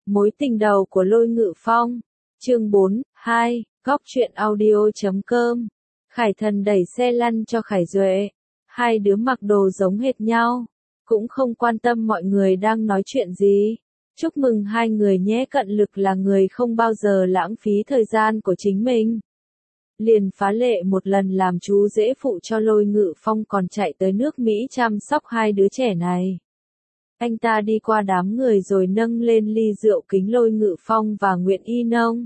Mối tình đầu của Lôi Ngự Phong. Chương 4, 2, Góc truyện audio.com. Khải Thần đẩy xe lăn cho Khải Duệ. Hai đứa mặc đồ giống hệt nhau, cũng không quan tâm mọi người đang nói chuyện gì. Chúc mừng hai người nhé. Cận Lực là người không bao giờ lãng phí thời gian của chính mình. Liền phá lệ một lần làm chú rể phụ cho Lôi Ngự Phong, còn chạy tới nước Mỹ chăm sóc hai đứa trẻ này. Anh ta đi qua đám người rồi nâng lên ly rượu kính Lôi Ngự Phong và Nguyễn Y Nông.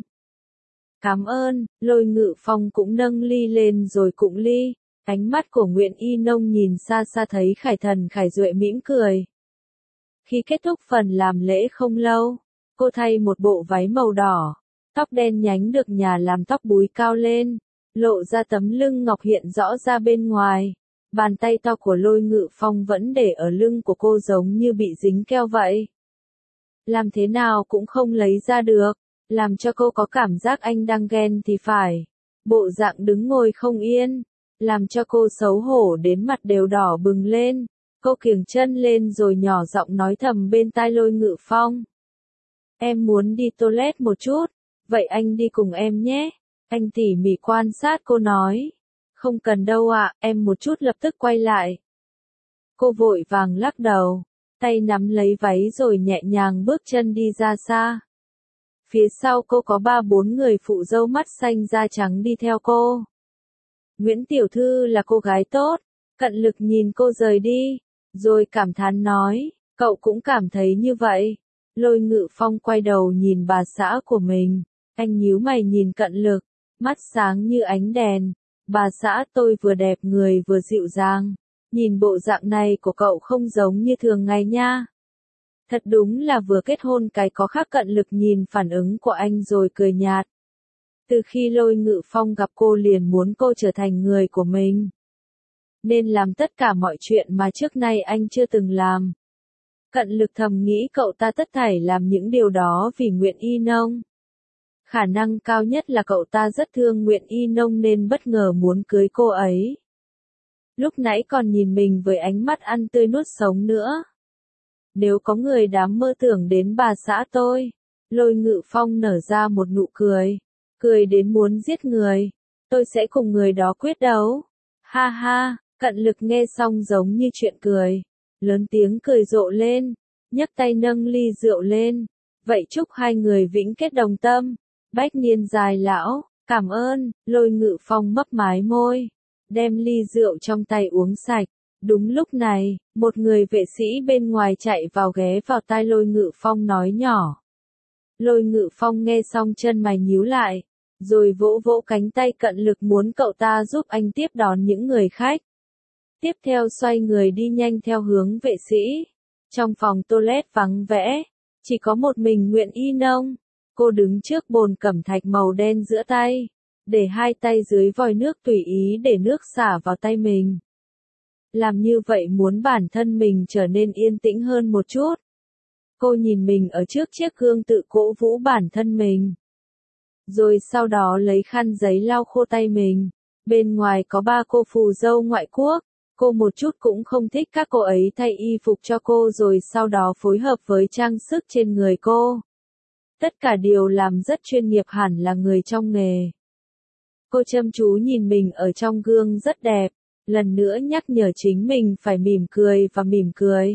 Cảm ơn. Lôi Ngự Phong cũng nâng ly lên rồi cũng ly. Ánh mắt của Nguyễn Y Nông nhìn xa xa thấy Khải Thần Khải Duệ mỉm cười. Khi kết thúc phần làm lễ không lâu, cô thay một bộ váy màu đỏ, tóc đen nhánh được nhà làm tóc búi cao lên, lộ ra tấm lưng ngọc hiện rõ ra bên ngoài. Bàn tay to của Lôi Ngự Phong vẫn để ở lưng của cô giống như bị dính keo vậy. Làm thế nào cũng không lấy ra được, làm cho cô có cảm giác anh đang ghen thì phải. Bộ dạng đứng ngồi không yên, làm cho cô xấu hổ đến mặt đều đỏ bừng lên. Cô kiềng chân lên rồi nhỏ giọng nói thầm bên tai Lôi Ngự Phong. Em muốn đi toilet một chút, vậy anh đi cùng em nhé. Anh tỉ mỉ quan sát cô nói. Không cần đâu ạ, em một chút lập tức quay lại. Cô vội vàng lắc đầu, tay nắm lấy váy rồi nhẹ nhàng bước chân đi ra xa. Phía sau cô có 3-4 người phụ dâu mắt xanh da trắng đi theo cô. Nguyễn Tiểu Thư là cô gái tốt. Cận Lực nhìn cô rời đi, rồi cảm thán nói, cậu cũng cảm thấy như vậy. Lôi Ngự Phong quay đầu nhìn bà xã của mình, anh nhíu mày nhìn Cận Lực, mắt sáng như ánh đèn. Bà xã tôi vừa đẹp người vừa dịu dàng, nhìn bộ dạng này của cậu không giống như thường ngày nha. Thật đúng là vừa kết hôn cái có khác. Cận Lực nhìn phản ứng của anh rồi cười nhạt. Từ khi Lôi Ngự Phong gặp cô liền muốn cô trở thành người của mình, nên làm tất cả mọi chuyện mà trước nay anh chưa từng làm. Cận Lực thầm nghĩ cậu ta tất thảy làm những điều đó vì Nguyễn Y Nông. Khả năng cao nhất là cậu ta rất thương Nguyễn Y Nông nên bất ngờ muốn cưới cô ấy. Lúc nãy còn nhìn mình với ánh mắt ăn tươi nuốt sống nữa. Nếu có người dám mơ tưởng đến bà xã tôi. Lôi Ngự Phong nở ra một nụ cười, cười đến muốn giết người. Tôi sẽ cùng người đó quyết đấu. Ha ha. Cận Lực nghe xong giống như chuyện cười, lớn tiếng cười rộ lên, nhấc tay nâng ly rượu lên. Vậy chúc hai người vĩnh kết đồng tâm, bách niên dài lão. Cảm ơn. Lôi Ngự Phong mấp mái môi, đem ly rượu trong tay uống sạch. Đúng lúc này, một người vệ sĩ bên ngoài chạy vào ghé vào tai Lôi Ngự Phong nói nhỏ. Lôi Ngự Phong nghe xong chân mày nhíu lại, rồi vỗ vỗ cánh tay Cận Lực muốn cậu ta giúp anh tiếp đón những người khách. Tiếp theo xoay người đi nhanh theo hướng vệ sĩ. Trong phòng toilet vắng vẻ, chỉ có một mình Nguyễn Y Nông. Cô đứng trước bồn cẩm thạch màu đen giữa tay, để hai tay dưới vòi nước tùy ý để nước xả vào tay mình. Làm như vậy muốn bản thân mình trở nên yên tĩnh hơn một chút. Cô nhìn mình ở trước chiếc gương tự cổ vũ bản thân mình. Rồi sau đó lấy khăn giấy lau khô tay mình. Bên ngoài có 3 cô phù dâu ngoại quốc. Cô một chút cũng không thích các cô ấy thay y phục cho cô rồi sau đó phối hợp với trang sức trên người cô. Tất cả đều làm rất chuyên nghiệp, hẳn là người trong nghề. Cô chăm chú nhìn mình ở trong gương rất đẹp, lần nữa nhắc nhở chính mình phải mỉm cười và mỉm cười.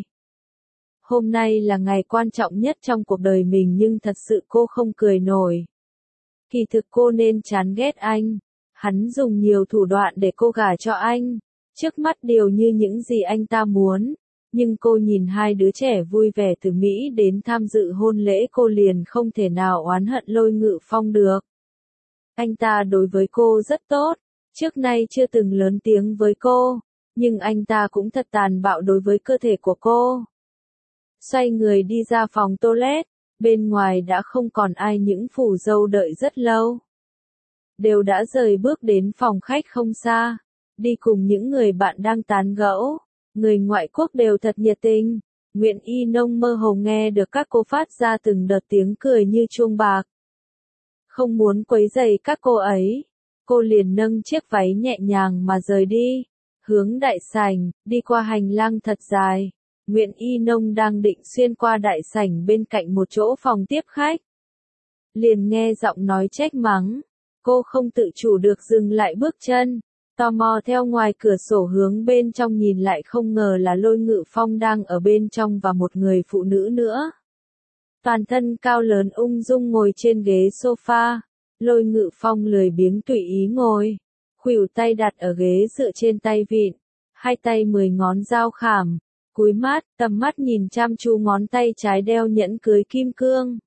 Hôm nay là ngày quan trọng nhất trong cuộc đời mình nhưng thật sự cô không cười nổi. Kỳ thực cô nên chán ghét anh. Hắn dùng nhiều thủ đoạn để cô gả cho anh. Trước mắt đều như những gì anh ta muốn, nhưng cô nhìn hai đứa trẻ vui vẻ từ Mỹ đến tham dự hôn lễ, cô liền không thể nào oán hận Lôi Ngự Phong được. Anh ta đối với cô rất tốt, trước nay chưa từng lớn tiếng với cô, nhưng anh ta cũng thật tàn bạo đối với cơ thể của cô. Xoay người đi ra phòng toilet, bên ngoài đã không còn ai, những phù dâu đợi rất lâu. Đều đã rời bước đến phòng khách không xa. Đi cùng những người bạn đang tán gẫu, người ngoại quốc đều thật nhiệt tình. Nguyễn Y Nông mơ hồ nghe được các cô phát ra từng đợt tiếng cười như chuông bạc. Không muốn quấy rầy các cô ấy, cô liền nâng chiếc váy nhẹ nhàng mà rời đi, hướng đại sảnh, đi qua hành lang thật dài, Nguyễn Y Nông đang định xuyên qua đại sảnh bên cạnh một chỗ phòng tiếp khách. Liền nghe giọng nói trách mắng. Cô không tự chủ được dừng lại bước chân. Tò mò theo ngoài cửa sổ hướng bên trong nhìn lại, không ngờ là Lôi Ngự Phong đang ở bên trong và một người phụ nữ nữa. Toàn thân cao lớn ung dung ngồi trên ghế sofa. Lôi Ngự Phong lười biếng tùy ý ngồi. Khuỷu tay đặt ở ghế dựa trên tay vịn. Hai tay 10 ngón giao khảm. Cúi mắt, tầm mắt nhìn chăm chú ngón tay trái đeo nhẫn cưới kim cương.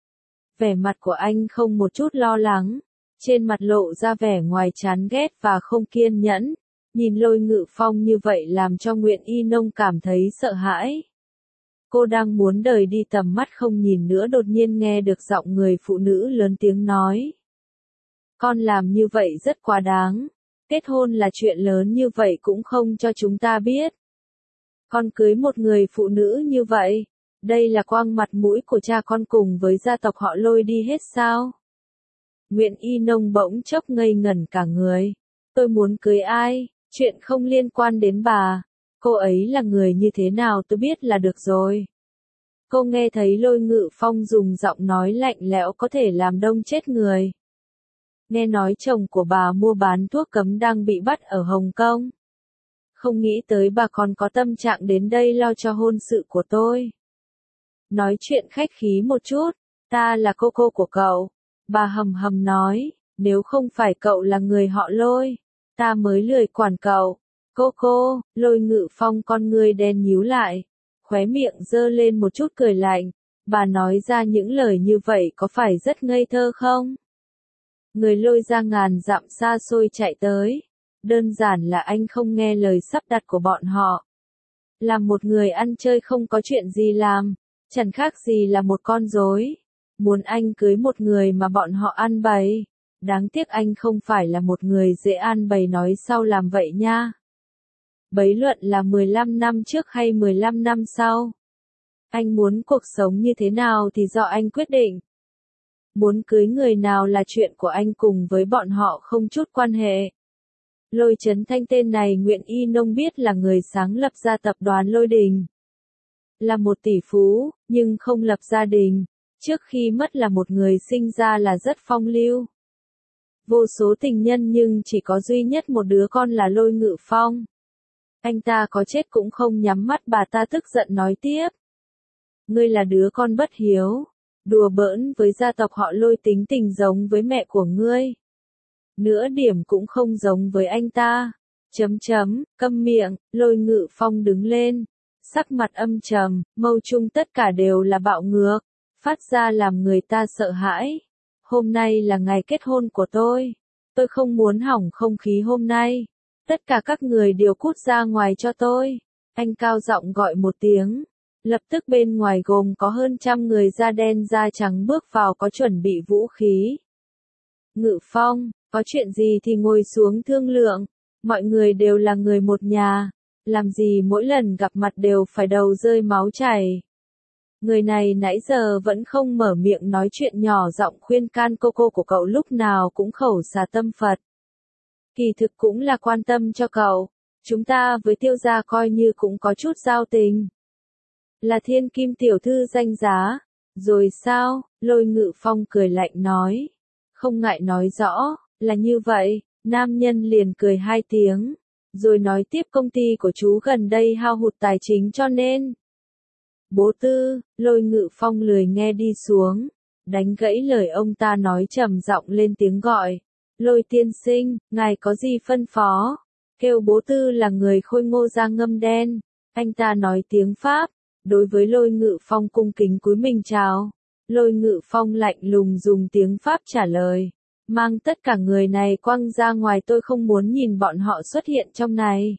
Vẻ mặt của anh không một chút lo lắng. Trên mặt lộ ra vẻ ngoài chán ghét và không kiên nhẫn. Nhìn Lôi Ngự Phong như vậy làm cho Nguyễn Y Nông cảm thấy sợ hãi. Cô đang muốn rời đi tầm mắt không nhìn nữa, đột nhiên nghe được giọng người phụ nữ lớn tiếng nói. Con làm như vậy rất quá đáng. Kết hôn là chuyện lớn như vậy cũng không cho chúng ta biết. Con cưới một người phụ nữ như vậy, đây là quang mặt mũi của cha con cùng với gia tộc họ Lôi đi hết sao? Nguyễn Y Nông bỗng chốc ngây ngẩn cả người. Tôi muốn cưới ai, chuyện không liên quan đến bà. Cô ấy là người như thế nào tôi biết là được rồi. Cô nghe thấy Lôi Ngự Phong dùng giọng nói lạnh lẽo có thể làm đông chết người. Nghe nói chồng của bà mua bán thuốc cấm đang bị bắt ở Hồng Kông. Không nghĩ tới bà còn có tâm trạng đến đây lo cho hôn sự của tôi. Nói chuyện khách khí một chút, ta là cô của cậu. Bà hầm hầm nói, nếu không phải cậu là người họ Lôi, ta mới lười quản cậu. Cô, Lôi Ngự Phong con ngươi đen nhíu lại, khóe miệng giơ lên một chút cười lạnh. Bà nói ra những lời như vậy có phải rất ngây thơ không? Người Lôi ra ngàn dặm xa xôi chạy tới. Đơn giản là anh không nghe lời sắp đặt của bọn họ. Làm một người ăn chơi không có chuyện gì làm, chẳng khác gì là một con rối. Muốn anh cưới một người mà bọn họ ăn bày. Đáng tiếc anh không phải là một người dễ ăn bày nói sau làm vậy nha. Bấy luận là 15 năm trước hay 15 năm sau. Anh muốn cuộc sống như thế nào thì do anh quyết định. Muốn cưới người nào là chuyện của anh, cùng với bọn họ không chút quan hệ. Lôi Chấn Thanh tên này Nguyễn Y Nông biết là người sáng lập ra tập đoàn Lôi Đình. Là một tỷ phú, nhưng không lập gia đình. Trước khi mất là một người sinh ra là rất phong lưu. Vô số tình nhân nhưng chỉ có duy nhất một đứa con là Lôi Ngự Phong. Anh ta có chết cũng không nhắm mắt. Bà ta tức giận nói tiếp. Ngươi là đứa con bất hiếu. Đùa bỡn với gia tộc họ Lôi, tính tình giống với mẹ của ngươi. Nửa điểm cũng không giống với anh ta. Câm miệng. Lôi Ngự Phong đứng lên. Sắc mặt âm trầm, mâu trung tất cả đều là bạo ngược. Phát ra làm người ta sợ hãi. Hôm nay là ngày kết hôn của tôi. Tôi không muốn hỏng không khí hôm nay. Tất cả các người đều cút ra ngoài cho tôi. Anh cao giọng gọi một tiếng. Lập tức bên ngoài gồm có hơn 100 người da đen da trắng bước vào, có chuẩn bị vũ khí. Ngự Phong, có chuyện gì thì ngồi xuống thương lượng. Mọi người đều là người một nhà. Làm gì mỗi lần gặp mặt đều phải đầu rơi máu chảy. Người này nãy giờ vẫn không mở miệng nói chuyện, nhỏ giọng khuyên can cô của cậu lúc nào cũng khẩu xà tâm Phật. Kỳ thực cũng là quan tâm cho cậu. Chúng ta với Tiêu gia coi như cũng có chút giao tình. Là thiên kim tiểu thư danh giá. Rồi sao? Lôi Ngự Phong cười lạnh nói. Không ngại nói rõ, là như vậy. Nam nhân liền cười 2 tiếng. Rồi nói tiếp, công ty của chú gần đây hao hụt tài chính cho nên. Bố Tư, Lôi Ngự Phong lười nghe đi xuống. Đánh gãy lời ông ta nói, trầm giọng lên tiếng gọi. Lôi tiên sinh, ngài có gì phân phó? Kêu Bố Tư là người khôi ngô da ngâm đen. Anh ta nói tiếng Pháp. Đối với Lôi Ngự Phong cung kính cúi mình chào. Lôi Ngự Phong lạnh lùng dùng tiếng Pháp trả lời. Mang tất cả người này quăng ra ngoài, tôi không muốn nhìn bọn họ xuất hiện trong này.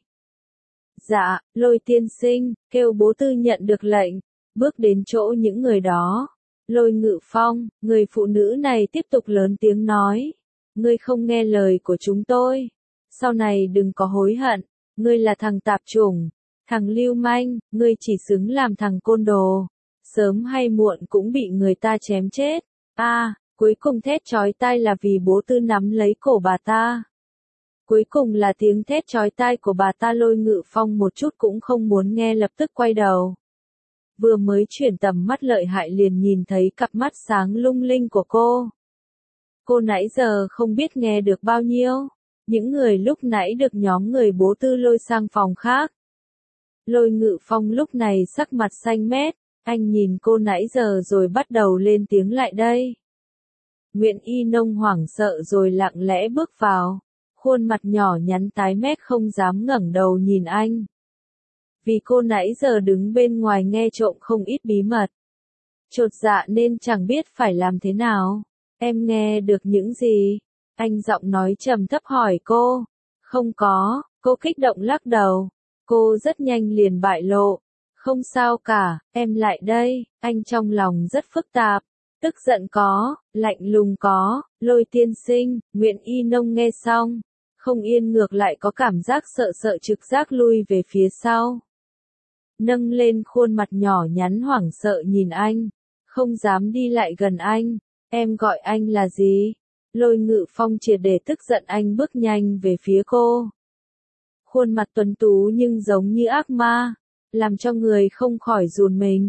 Dạ, Lôi tiên sinh, kêu Bố Tư nhận được lệnh. Bước đến chỗ những người đó. Lôi Ngự Phong, người phụ nữ này tiếp tục lớn tiếng nói. Ngươi không nghe lời của chúng tôi. Sau này đừng có hối hận. Ngươi là thằng tạp chủng. Thằng lưu manh, ngươi chỉ xứng làm thằng côn đồ. Sớm hay muộn cũng bị người ta chém chết. Cuối cùng thét chói tai là vì Bố Tư nắm lấy cổ bà ta. Cuối cùng là tiếng thét chói tai của bà ta. Lôi Ngự Phong một chút cũng không muốn nghe, lập tức quay đầu. Vừa mới chuyển tầm mắt lợi hại liền nhìn thấy cặp mắt sáng lung linh của cô. Cô nãy giờ không biết nghe được bao nhiêu. Những người lúc nãy được nhóm người Bố Tư lôi sang phòng khác. Lôi Ngự Phong lúc này sắc mặt xanh mét, anh nhìn cô nãy giờ rồi bắt đầu lên tiếng lại đây. Nguyễn Y Nông hoảng sợ rồi lặng lẽ bước vào, khuôn mặt nhỏ nhắn tái mét không dám ngẩng đầu nhìn anh. Vì cô nãy giờ đứng bên ngoài nghe trộm không ít bí mật. Chột dạ nên chẳng biết phải làm thế nào. Em nghe được những gì? Anh giọng nói trầm thấp hỏi cô. Không có, cô kích động lắc đầu. Cô rất nhanh liền bại lộ. Không sao cả, em lại đây. Anh trong lòng rất phức tạp. Tức giận có, lạnh lùng có. Lôi tiên sinh, Nguyễn Y Nông nghe xong. Không yên, ngược lại có cảm giác sợ sợ, trực giác lui về phía sau. Nâng lên khuôn mặt nhỏ nhắn hoảng sợ nhìn anh. Không dám đi lại gần anh. Em gọi anh là gì? Lôi Ngự Phong triệt để tức giận, anh bước nhanh về phía cô. Khuôn mặt tuấn tú nhưng giống như ác ma, làm cho người không khỏi run mình.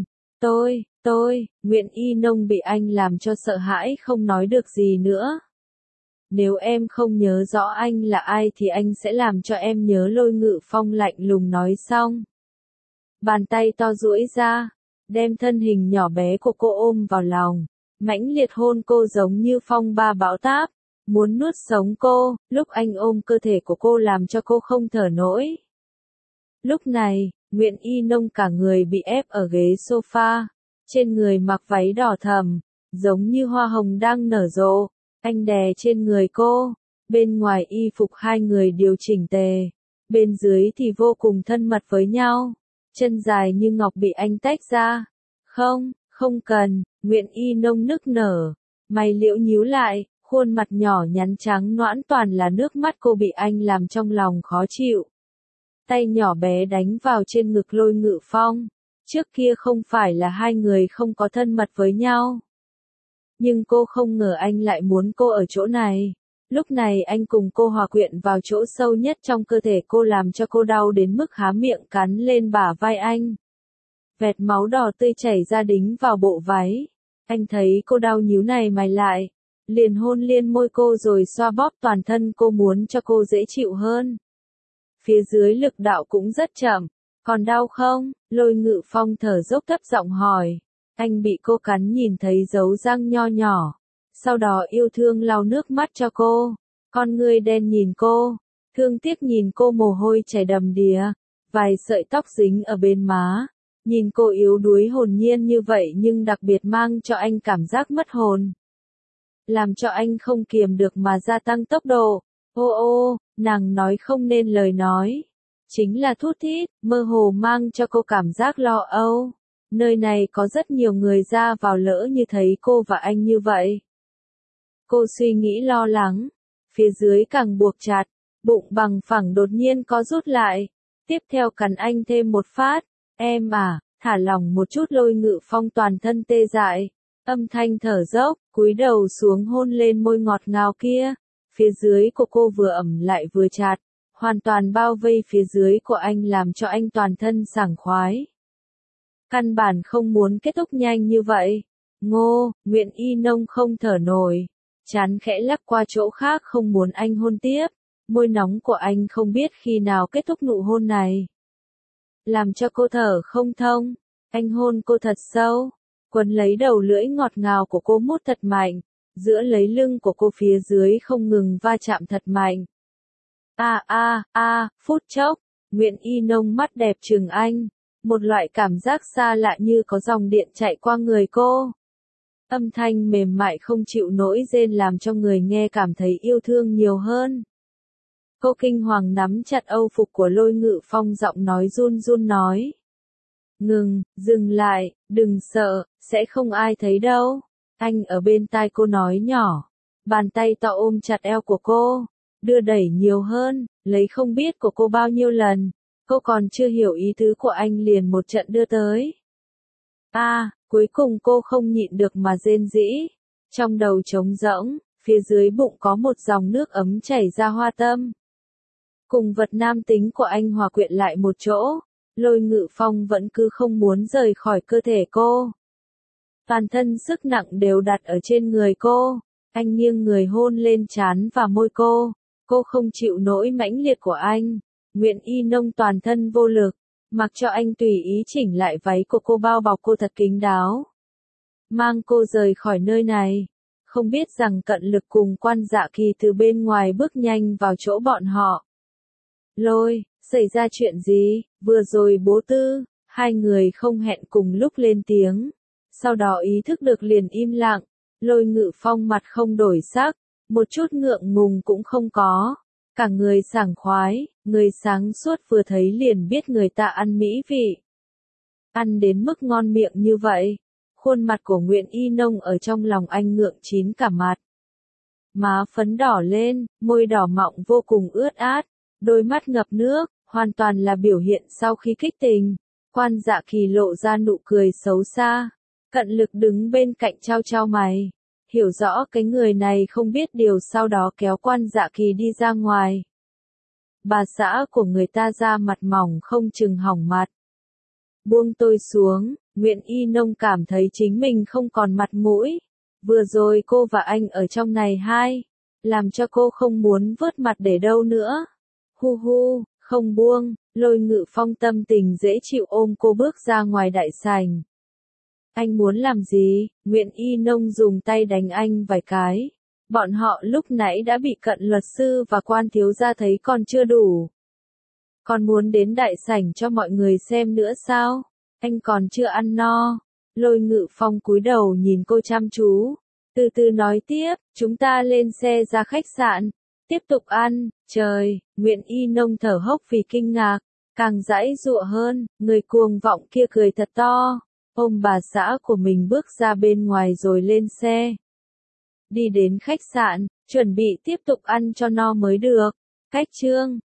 Nguyễn Y Nông bị anh làm cho sợ hãi không nói được gì nữa. Nếu em không nhớ rõ anh là ai thì anh sẽ làm cho em nhớ. Lôi Ngự Phong lạnh lùng nói xong. Bàn tay to duỗi ra, đem thân hình nhỏ bé của cô ôm vào lòng, mãnh liệt hôn cô giống như phong ba bão táp, muốn nuốt sống cô. Lúc anh ôm cơ thể của cô làm cho cô không thở nổi. Lúc này, Nguyễn Y Nông cả người bị ép ở ghế sofa, trên người mặc váy đỏ thẫm, giống như hoa hồng đang nở rộ. Anh đè trên người cô, bên ngoài y phục hai người điều chỉnh tề, bên dưới thì vô cùng thân mật với nhau. Chân dài như ngọc bị anh tách ra. Không cần, Nguyễn Y Nông nức nở, mày liễu nhíu lại, khuôn mặt nhỏ nhắn trắng nõn toàn là nước mắt. Cô bị anh làm trong lòng khó chịu. Tay nhỏ bé đánh vào trên ngực Lôi Ngự Phong. Trước kia không phải là hai người không có thân mật với nhau. Nhưng cô không ngờ anh lại muốn cô ở chỗ này. Lúc này anh cùng cô hòa quyện vào chỗ sâu nhất trong cơ thể cô, làm cho cô đau đến mức há miệng cắn lên bả vai anh. Vệt máu đỏ tươi chảy ra đính vào bộ váy. Anh thấy cô đau nhíu này mày lại, liền hôn lên môi cô rồi xoa bóp toàn thân cô, muốn cho cô dễ chịu hơn. Phía dưới lực đạo cũng rất chậm. Còn đau không? Lôi Ngự Phong thở dốc thấp giọng hỏi. Anh bị cô cắn nhìn thấy dấu răng nho nhỏ. Sau đó yêu thương lau nước mắt cho cô. Con ngươi đen nhìn cô. Thương tiếc nhìn cô, mồ hôi chảy đầm đìa. Vài sợi tóc dính ở bên má. Nhìn cô yếu đuối hồn nhiên như vậy nhưng đặc biệt mang cho anh cảm giác mất hồn. Làm cho anh không kiềm được mà gia tăng tốc độ. Ô, nàng nói không nên lời nói. Chính là thút thít, mơ hồ mang cho cô cảm giác lo âu. Nơi này có rất nhiều người ra vào, lỡ như thấy cô và anh như vậy. Cô suy nghĩ lo lắng. Phía dưới càng buộc chặt, bụng bằng phẳng đột nhiên có rút lại. Tiếp theo cắn anh thêm một phát. Em à, thả lỏng một chút. Lôi Ngự Phong toàn thân tê dại, âm thanh thở dốc, cúi đầu xuống hôn lên môi ngọt ngào kia. Phía dưới của cô vừa ẩm lại vừa chặt, hoàn toàn bao vây phía dưới của anh làm cho anh toàn thân sảng khoái. Căn bản không muốn kết thúc nhanh như vậy. Nguyễn Y Nông không thở nổi, chán khẽ lắc qua chỗ khác không muốn anh hôn tiếp. Môi nóng của anh không biết khi nào kết thúc nụ hôn này. Làm cho cô thở không thông. Anh hôn cô thật sâu, quấn lấy đầu lưỡi ngọt ngào của cô mút thật mạnh, giữa lấy lưng của cô phía dưới không ngừng va chạm thật mạnh. Phút chốc, Nguyễn Y Nông mắt đẹp trừng anh. Một loại cảm giác xa lạ như có dòng điện chạy qua người cô. Âm thanh mềm mại không chịu nổi rên làm cho người nghe cảm thấy yêu thương nhiều hơn. Cô kinh hoàng nắm chặt âu phục của Lôi Ngự Phong, giọng nói run run nói. Dừng lại, đừng sợ, sẽ không ai thấy đâu. Anh ở bên tai cô nói nhỏ. Bàn tay to ôm chặt eo của cô, đưa đẩy nhiều hơn, lấy không biết của cô bao nhiêu lần. Cô còn chưa hiểu ý tứ của anh liền một trận đưa tới. Cuối cùng cô không nhịn được mà rên rỉ. Trong đầu trống rỗng, phía dưới bụng có một dòng nước ấm chảy ra hoa tâm. cùng vật nam tính của anh hòa quyện lại một chỗ. Lôi Ngự Phong vẫn cứ không muốn rời khỏi cơ thể cô. Toàn thân sức nặng đều đặt ở trên người cô. Anh nghiêng người hôn lên trán và môi cô. Cô không chịu nỗi mãnh liệt của anh. Nguyễn Y Nông toàn thân vô lực, mặc cho anh tùy ý chỉnh lại váy của cô, bao bọc cô thật kín đáo. Mang cô rời khỏi nơi này. Không biết rằng Cận Lực cùng Quan Dạ Kỳ từ bên ngoài bước nhanh vào chỗ bọn họ. Lôi, xảy ra chuyện gì? Vừa rồi bố Tư, hai người không hẹn cùng lúc lên tiếng. Sau đó ý thức được liền im lặng. Lôi Ngự Phong mặt không đổi sắc, một chút ngượng ngùng cũng không có. Cả người sảng khoái, người sáng suốt vừa thấy liền biết người ta ăn mỹ vị. Ăn đến mức ngon miệng như vậy. Khuôn mặt của Nguyễn Y Nông ở trong lòng anh ngượng chín cả mặt. Má phấn đỏ lên, môi đỏ mọng vô cùng ướt át, đôi mắt ngập nước, hoàn toàn là biểu hiện sau khi kích tình. Quan Dạ Kỳ lộ ra nụ cười xấu xa. Cận Lực đứng bên cạnh trao trao mày. Hiểu rõ cái người này không biết điều, sau đó kéo Quan Dạ Kỳ đi ra ngoài. Bà xã của người ta da mặt mỏng không chừng hỏng mặt. Buông tôi xuống, Nguyễn Y Nông cảm thấy chính mình không còn mặt mũi. Vừa rồi cô và anh ở trong này làm cho cô không muốn vớt mặt để đâu nữa. Hu hu, không buông. Lôi Ngự Phong tâm tình dễ chịu ôm cô bước ra ngoài đại sảnh. Anh muốn làm gì? Nguyễn Y Nông dùng tay đánh anh vài cái. Bọn họ lúc nãy đã bị Cận luật sư và Quan thiếu gia thấy còn chưa đủ. Còn muốn đến đại sảnh cho mọi người xem nữa sao? Anh còn chưa ăn no. Lôi Ngự Phong cúi đầu nhìn cô chăm chú. Từ từ nói tiếp, chúng ta lên xe ra khách sạn. Tiếp tục ăn. Trời, Nguyễn Y Nông thở hốc vì kinh ngạc. Càng giãy giụa hơn, người cuồng vọng kia cười thật to. Ôm bà xã của mình bước ra bên ngoài rồi lên xe. Đi đến khách sạn, chuẩn bị tiếp tục ăn cho no mới được. Cách chương